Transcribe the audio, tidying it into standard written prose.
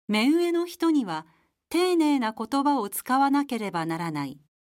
目上の人には丁寧な言葉を使わなければならない。